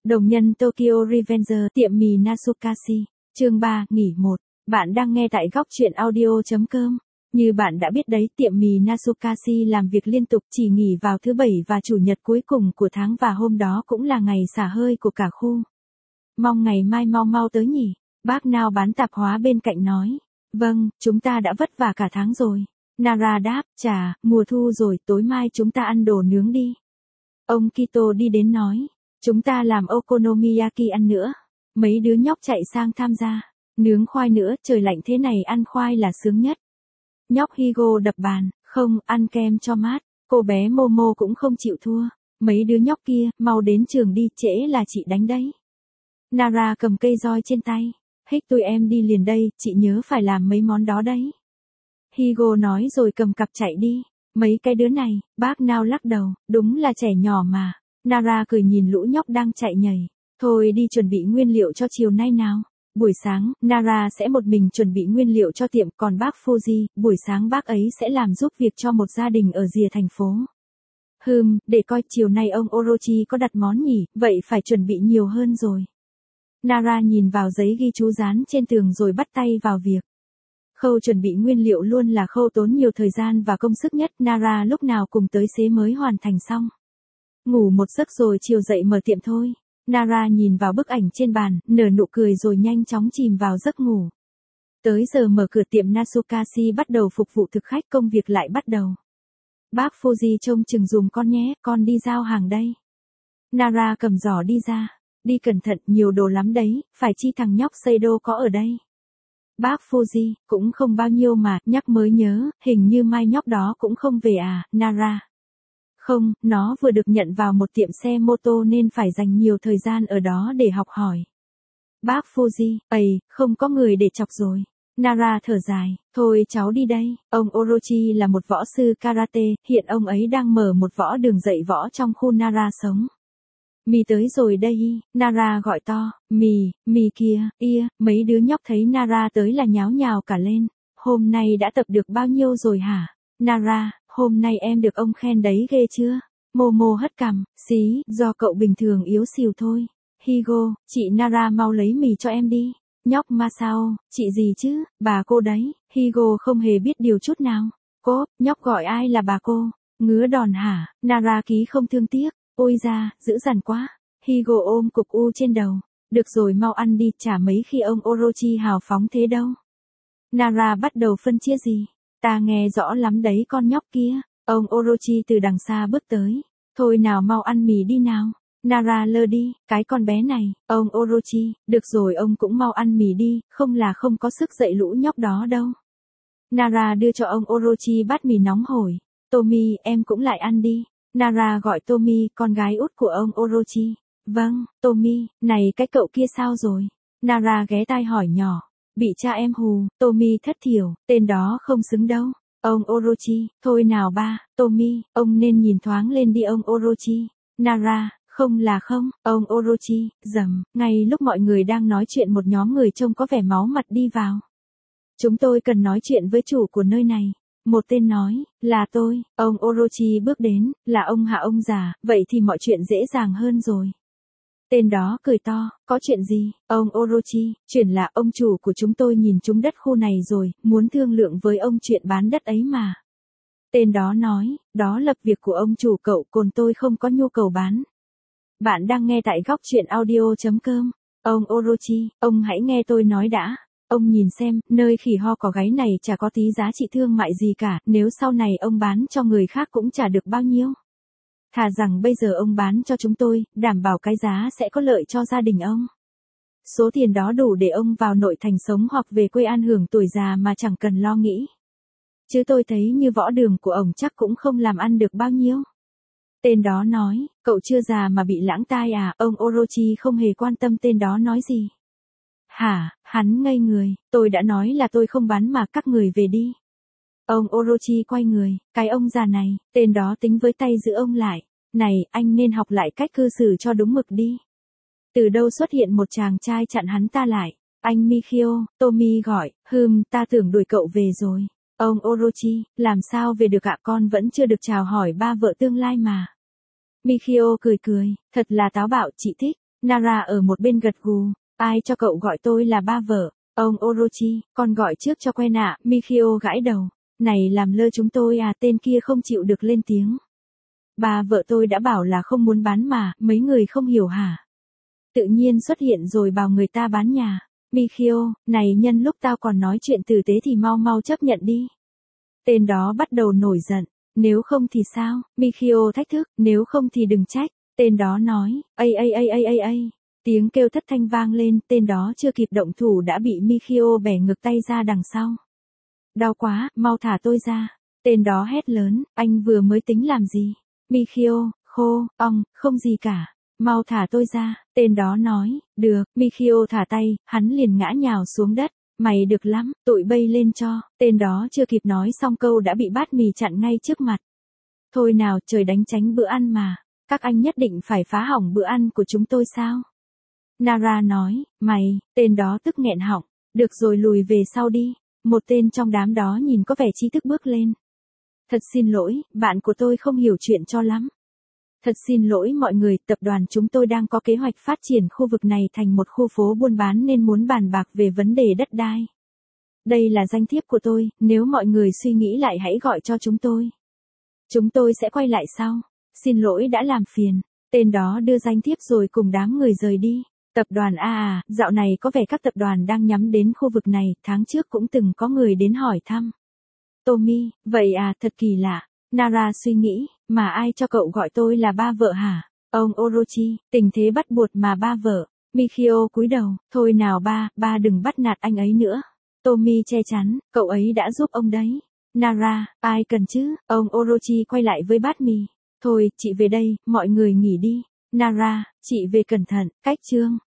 Đồng nhân Tokyo Revenger tiệm mì Nasukashi. Chương 3, nghỉ 1. Bạn đang nghe tại góc truyện audio.com. Như bạn đã biết đấy, tiệm mì Nasukashi làm việc liên tục, chỉ nghỉ vào thứ Bảy và Chủ nhật cuối cùng của tháng, và hôm đó cũng là ngày xả hơi của cả khu. Mong ngày mai mau mau tới nhỉ? Bác nào bán tạp hóa bên cạnh nói. Vâng, chúng ta đã vất vả cả tháng rồi. Nara đáp, chà, mùa thu rồi, tối mai chúng ta ăn đồ nướng đi. Ông Kito đi đến nói. Chúng ta làm okonomiyaki ăn nữa. Mấy đứa nhóc chạy sang tham gia. Nướng khoai nữa, trời lạnh thế này ăn khoai là sướng nhất. Nhóc Higo đập bàn, không, ăn kem cho mát. Cô bé Momo cũng không chịu thua. Mấy đứa nhóc kia, mau đến trường đi, trễ là chị đánh đấy. Nara cầm cây roi trên tay. Hích tụi em đi liền đây, chị nhớ phải làm mấy món đó đấy. Higo nói rồi cầm cặp chạy đi. Mấy cái đứa này, bác Nao lắc đầu, đúng là trẻ nhỏ mà. Nara cười nhìn lũ nhóc đang chạy nhảy. Thôi đi chuẩn bị nguyên liệu cho chiều nay nào. Buổi sáng, Nara sẽ một mình chuẩn bị nguyên liệu cho tiệm, còn bác Fuji, buổi sáng bác ấy sẽ làm giúp việc cho một gia đình ở rìa thành phố. Để coi chiều nay ông Orochi có đặt món nhỉ, vậy phải chuẩn bị nhiều hơn rồi. Nara nhìn vào giấy ghi chú dán trên tường rồi bắt tay vào việc. Khâu chuẩn bị nguyên liệu luôn là khâu tốn nhiều thời gian và công sức nhất, Nara lúc nào cùng tới xế mới hoàn thành xong. Ngủ một giấc rồi chiều dậy mở tiệm thôi. Nara nhìn vào bức ảnh trên bàn, nở nụ cười rồi nhanh chóng chìm vào giấc ngủ. Tới giờ mở cửa tiệm Nasukashi bắt đầu phục vụ thực khách, công việc lại bắt đầu. Bác Fuji trông chừng dùm con nhé, con đi giao hàng đây. Nara cầm giỏ đi ra. Đi cẩn thận, nhiều đồ lắm đấy, phải chi thằng nhóc Seido có ở đây. Bác Fuji, cũng không bao nhiêu mà, nhắc mới nhớ, hình như mai nhóc đó cũng không về à, Nara. Không, nó vừa được nhận vào một tiệm xe mô tô nên phải dành nhiều thời gian ở đó để học hỏi. Bác Fuji, không có người để chọc rồi. Nara thở dài, thôi cháu đi đây. Ông Orochi là một võ sư karate, hiện ông ấy đang mở một võ đường dạy võ trong khu Nara sống. Mì tới rồi đây, Nara gọi to, mì kìa, mấy đứa nhóc thấy Nara tới là nháo nhào cả lên. Hôm nay đã tập được bao nhiêu rồi hả? Nara, hôm nay em được ông khen đấy ghê chưa? Momo hất cằm, xí, do cậu bình thường yếu xìu thôi. Higo, chị Nara mau lấy mì cho em đi. Nhóc Masao, chị gì chứ, bà cô đấy. Higo không hề biết điều chút nào. Nhóc gọi ai là bà cô? Ngứa đòn hả? Nara ký không thương tiếc. Ôi da, dữ dằn quá. Higo ôm cục u trên đầu. Được rồi, mau ăn đi, chả mấy khi ông Orochi hào phóng thế đâu. Nara bắt đầu phân chia gì? Ta nghe rõ lắm đấy con nhóc kia. Ông Orochi từ đằng xa bước tới. Thôi nào, mau ăn mì đi nào. Nara lơ đi, cái con bé này. Ông Orochi, được rồi, ông cũng mau ăn mì đi, không là không có sức dạy lũ nhóc đó đâu. Nara đưa cho ông Orochi bát mì nóng hổi. Tommy, em cũng lại ăn đi. Nara gọi Tommy, con gái út của ông Orochi. Vâng, Tommy, này cái cậu kia sao rồi? Nara ghé tai hỏi nhỏ. Bị cha em hù, Tommy thất thiểu, tên đó không xứng đâu. Ông Orochi, thôi nào ba, Tommy, ông nên nhìn thoáng lên đi ông Orochi. Nara, không là không, ông Orochi, ngay lúc mọi người đang nói chuyện một nhóm người trông có vẻ máu mặt đi vào. Chúng tôi cần nói chuyện với chủ của nơi này. Một tên nói, là tôi. Ông Orochi bước đến, là ông hả ông già, vậy thì mọi chuyện dễ dàng hơn rồi. Tên đó cười to, có chuyện gì? Ông Orochi, chuyện là ông chủ của chúng tôi nhìn trúng đất khu này rồi, muốn thương lượng với ông chuyện bán đất ấy mà. Tên đó nói, đó là việc của ông chủ cậu, còn tôi không có nhu cầu bán. Bạn đang nghe tại góc truyện audio.com. Ông Orochi, ông hãy nghe tôi nói đã. Ông nhìn xem, nơi khỉ ho có gáy này chả có tí giá trị thương mại gì cả, nếu sau này ông bán cho người khác cũng chả được bao nhiêu. Thà rằng bây giờ ông bán cho chúng tôi, đảm bảo cái giá sẽ có lợi cho gia đình ông. Số tiền đó đủ để ông vào nội thành sống hoặc về quê an hưởng tuổi già mà chẳng cần lo nghĩ. Chứ tôi thấy như võ đường của ông chắc cũng không làm ăn được bao nhiêu. Tên đó nói, cậu chưa già mà bị lãng tai à? Ông Orochi không hề quan tâm tên đó nói gì. Hả, hắn ngây người, tôi đã nói là tôi không bán mà, các người về đi. Ông Orochi quay người, cái ông già này, tên đó tính với tay giữ ông lại. Này, anh nên học lại cách cư xử cho đúng mực đi. Từ đâu xuất hiện một chàng trai chặn hắn ta lại. Anh Mikio, Tommy gọi, ta tưởng đuổi cậu về rồi. Ông Orochi, làm sao về được ạ, con vẫn chưa được chào hỏi ba vợ tương lai mà. Mikio cười cười, thật là táo bạo, chị thích. Nara ở một bên gật gù. Ai cho cậu gọi tôi là ba vợ? Ông Orochi, con gọi trước cho quen ạ. Mikio gãi đầu. Này làm lơ chúng tôi à, tên kia không chịu được lên tiếng. Ba vợ tôi đã bảo là không muốn bán mà, mấy người không hiểu hả? Tự nhiên xuất hiện rồi bảo người ta bán nhà. Mikio, này nhân lúc tao còn nói chuyện tử tế thì mau mau chấp nhận đi. Tên đó bắt đầu nổi giận. Nếu không thì sao? Mikio thách thức, nếu không thì đừng trách. Tên đó nói, ây. Tiếng kêu thất thanh vang lên, tên đó chưa kịp động thủ đã bị Mikio bẻ ngược tay ra đằng sau. Đau quá, mau thả tôi ra. Tên đó hét lớn, anh vừa mới tính làm gì? Mikio, không gì cả. Mau thả tôi ra, tên đó nói, được, Mikio thả tay, hắn liền ngã nhào xuống đất. Mày được lắm, tụi bay lên cho, tên đó chưa kịp nói xong câu đã bị bát mì chặn ngay trước mặt. Thôi nào, trời đánh tránh bữa ăn mà, các anh nhất định phải phá hỏng bữa ăn của chúng tôi sao? Nara nói, tên đó tức nghẹn họng, được rồi lùi về sau đi. Một tên trong đám đó nhìn có vẻ trí thức bước lên. Thật xin lỗi, bạn của tôi không hiểu chuyện cho lắm. Thật xin lỗi mọi người, tập đoàn chúng tôi đang có kế hoạch phát triển khu vực này thành một khu phố buôn bán nên muốn bàn bạc về vấn đề đất đai. Đây là danh thiếp của tôi, nếu mọi người suy nghĩ lại hãy gọi cho chúng tôi. Chúng tôi sẽ quay lại sau. Xin lỗi đã làm phiền. Tên đó đưa danh thiếp rồi cùng đám người rời đi. Tập đoàn dạo này có vẻ các tập đoàn đang nhắm đến khu vực này, tháng trước cũng từng có người đến hỏi thăm. Tommy, vậy thật kỳ lạ. Nara suy nghĩ, mà ai cho cậu gọi tôi là ba vợ hả? Ông Orochi, tình thế bắt buộc mà ba vợ. Mikio cúi đầu, thôi nào ba đừng bắt nạt anh ấy nữa. Tommy che chắn, cậu ấy đã giúp ông đấy. Nara, ai cần chứ? Ông Orochi quay lại với bát mì. Thôi, chị về đây, mọi người nghỉ đi. Nara, chị về cẩn thận, cách chương.